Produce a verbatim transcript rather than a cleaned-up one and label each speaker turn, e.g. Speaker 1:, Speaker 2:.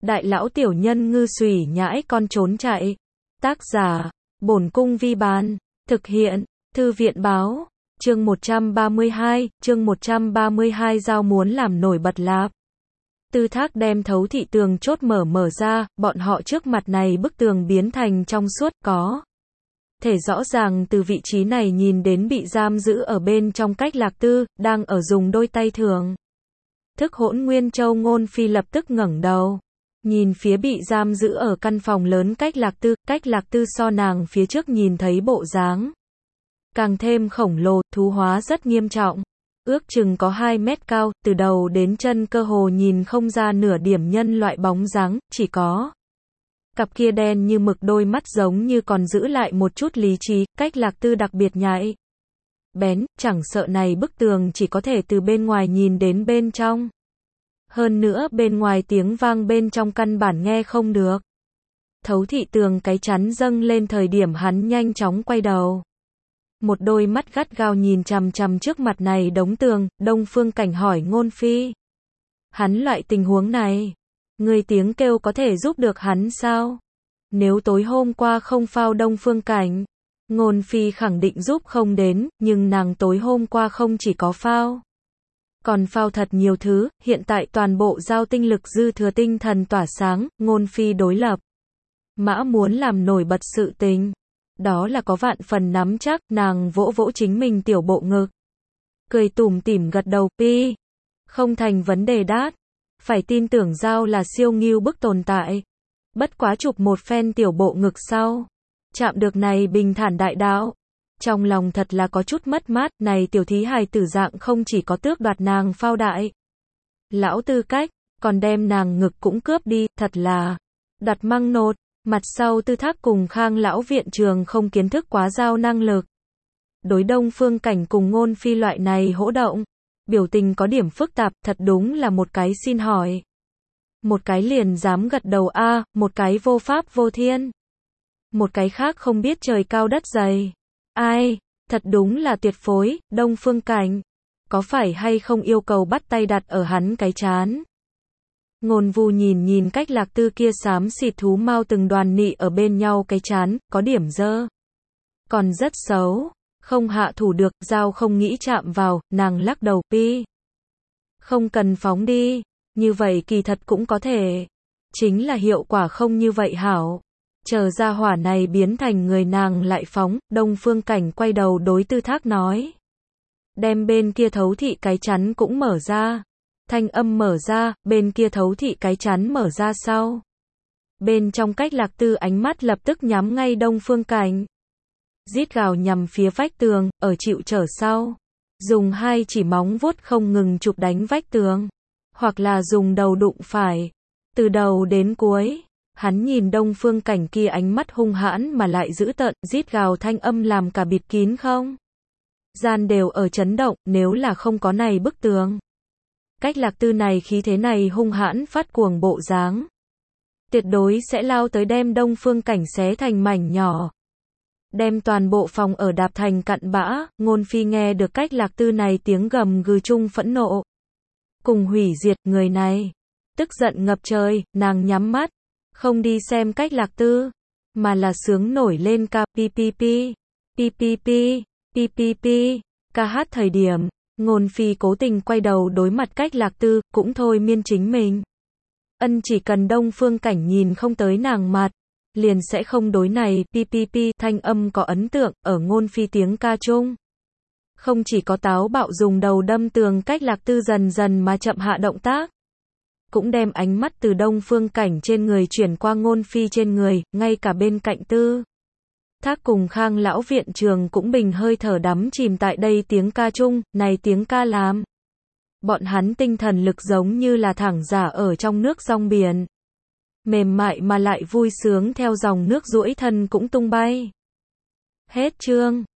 Speaker 1: đại lão tiểu nhân ngư xùy nhãi con trốn chạy. Tác giả, Bổn Cung Vi Bán. Thực hiện, Thư viện Báo. Chương một trăm ba mươi hai, chương một trăm ba mươi hai Giao muốn làm nổi bật lạp. Tư Thác đem thấu thị tường chốt mở mở ra, bọn họ trước mặt này bức tường biến thành trong suốt, có thể rõ ràng từ vị trí này nhìn đến bị giam giữ ở bên trong Cách Lạc Tư, đang ở dùng đôi tay thường thức Hỗn Nguyên Châu. Ngôn Phi lập tức ngẩng đầu, nhìn phía bị giam giữ ở căn phòng lớn Cách Lạc Tư. Cách Lạc Tư so nàng phía trước nhìn thấy bộ dáng càng thêm khổng lồ, thú hóa rất nghiêm trọng, ước chừng có hai mét cao, từ đầu đến chân cơ hồ nhìn không ra nửa điểm nhân loại bóng dáng, chỉ có cặp kia đen như mực đôi mắt giống như còn giữ lại một chút lý trí. Cách Lạc Tư đặc biệt nhạy bén, chẳng sợ này bức tường chỉ có thể từ bên ngoài nhìn đến bên trong. Hơn nữa bên ngoài tiếng vang bên trong căn bản nghe không được. Thấu thị tường cái chắn dâng lên thời điểm hắn nhanh chóng quay đầu. Một đôi mắt gắt gao nhìn chằm chằm trước mặt này đống tường. Đông Phương Cảnh hỏi Ngôn Phi. Hắn loại tình huống này, người tiếng kêu có thể giúp được hắn sao? Nếu tối hôm qua không phao Đông Phương Cảnh, Ngôn Phi khẳng định giúp không đến, nhưng nàng tối hôm qua không chỉ có phao, còn phao thật nhiều thứ, hiện tại toàn bộ giao tinh lực dư thừa, tinh thần tỏa sáng. Ngôn Phi đối lập mã muốn làm nổi bật sự tình, đó là có vạn phần nắm chắc. Nàng vỗ vỗ chính mình tiểu bộ ngực, cười tủm tỉm gật đầu. Pi, không thành vấn đề đát, phải tin tưởng Giao là siêu ngưu bức tồn tại. Bất quá chụp một phen tiểu bộ ngực sau, chạm được này bình thản đại đạo, trong lòng thật là có chút mất mát. Này tiểu thí hài tử dạng không chỉ có tước đoạt nàng phao đại lão tư cách, còn đem nàng ngực cũng cướp đi, thật là đặt măng nột. Mặt sau Tư Thác cùng Khang lão viện trường không kiến thức quá Giao năng lực, đối Đông Phương Cảnh cùng Ngôn Phi loại này hỗ động, biểu tình có điểm phức tạp. Thật đúng là một cái xin hỏi, một cái liền dám gật đầu a, à, một cái vô pháp vô thiên, một cái khác không biết trời cao đất dày. Ai, thật đúng là tuyệt phối. Đông Phương Cảnh, có phải hay không yêu cầu bắt tay đặt ở hắn cái chán? Ngôn Vu nhìn nhìn Cách Lạc Tư kia xám xịt thú mau từng đoàn nị ở bên nhau cái chán, có điểm dơ, còn rất xấu, không hạ thủ được. Giao không nghĩ chạm vào, nàng lắc đầu. Pi, không cần phóng đi, như vậy kỳ thật cũng có thể, chính là hiệu quả không như vậy hảo. Chờ ra hỏa này biến thành người nàng lại phóng. Đông Phương Cảnh quay đầu đối Tư Thác nói, đem bên kia thấu thị cái chắn cũng mở ra. Thanh âm mở ra, bên kia thấu thị cái chắn mở ra sau, bên trong Cách Lạc Tư ánh mắt lập tức nhắm ngay Đông Phương Cảnh, rít gào nhằm phía vách tường, ở chịu trở sau, dùng hai chỉ móng vuốt không ngừng chụp đánh vách tường, hoặc là dùng đầu đụng phải. Từ đầu đến cuối, hắn nhìn Đông Phương Cảnh kia ánh mắt hung hãn mà lại dữ tợn, rít gào thanh âm làm cả bịt kín không gian đều ở chấn động. Nếu là không có này bức tường, Cách Lạc Tư này khí thế này hung hãn phát cuồng bộ dáng, tuyệt đối sẽ lao tới đem Đông Phương Cảnh xé thành mảnh nhỏ, đem toàn bộ phòng ở đạp thành cặn bã. Ngôn Phi nghe được Cách Lạc Tư này tiếng gầm gừ chung phẫn nộ cùng hủy diệt, người này tức giận ngập trời. Nàng nhắm mắt, không đi xem Cách Lạc Tư, mà là sướng nổi lên ca pi pi pi pi pi pi pi pi pi. Ca hát thời điểm, Ngôn Phi cố tình quay đầu đối mặt Cách Lạc Tư, cũng thôi miên chính mình. Ân chỉ cần Đông Phương Cảnh nhìn không tới nàng mặt, liền sẽ không đối này pi pi pi thanh âm có ấn tượng. Ở Ngôn Phi tiếng ca chung, không chỉ có táo bạo dùng đầu đâm tường, Cách Lạc Tư dần dần mà chậm hạ động tác, cũng đem ánh mắt từ Đông Phương Cảnh trên người chuyển qua Ngôn Phi trên người. Ngay cả bên cạnh Tư Thác cùng Khang lão viện trường cũng bình hơi thở đắm chìm tại đây tiếng ca chung. Này tiếng ca làm bọn hắn tinh thần lực giống như là thẳng giả ở trong nước rong biển, mềm mại mà lại vui sướng theo dòng nước duỗi thân cũng tung bay. Hết chương.